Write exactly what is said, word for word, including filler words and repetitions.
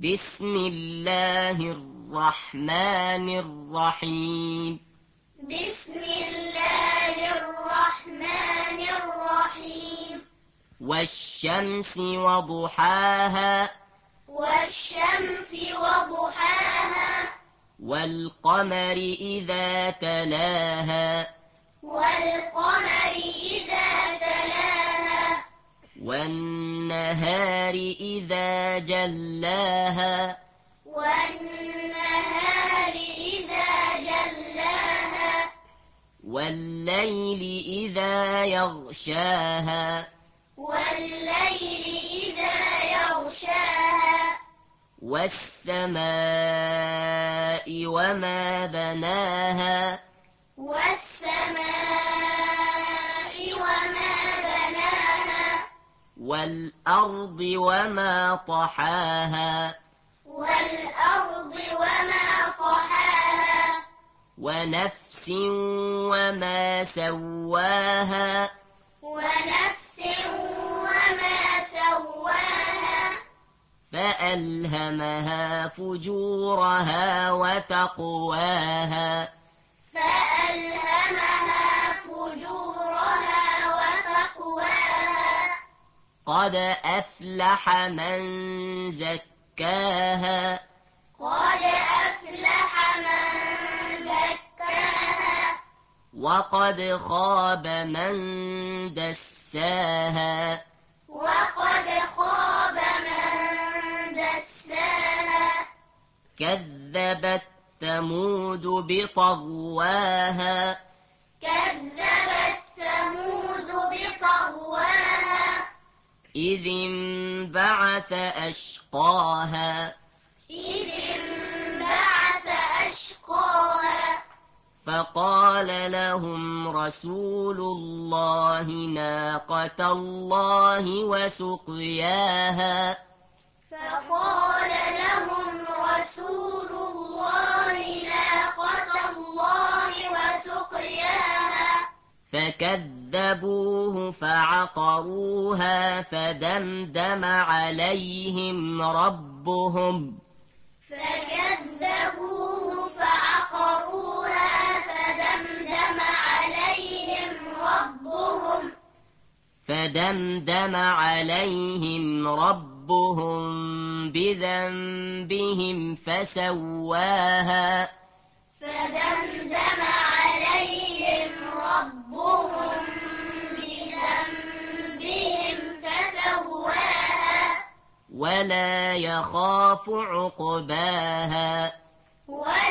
بسم الله الرحمن الرحيم بسم الله الرحمن الرحيم والشمس وضحاها والشمس وضحاها والقمر إذا تلاها والقمر إذا تلاها والنهار إذا جلاها والنهار إذا جلاها والليل إذا يغشاها والليل إذا يغشاها والسماء وما بناها والسماء وما بناها والأرض وما طحاها والأرض وما طحاها ونفس وما سواها ونفس وما سواها فألهمها فجورها وتقواها فألهمها فجورها وتقواها قد أفلح من زكاها قد أفلح من زكاها وقد خاب من دساها وقد خاب من دساها كذبت ثمود بطغواها كذبت ثمود بطغواها إذ انبعث أشقاها إذ انبعث أشقاها فقال لهم رسول الله ناقة الله وسقياها فقال لهم رسول الله ناقة الله وسقياها فكذبوه فعقروها فدمدم عليهم ربهم فكذبوه فعقروها فدمدم عليهم ربهم فدمدم عليهم ربهم بذنبهم فسواها فدمدم عليهم ربهم بذنبهم فسواها ولا يخاف عقباها ولا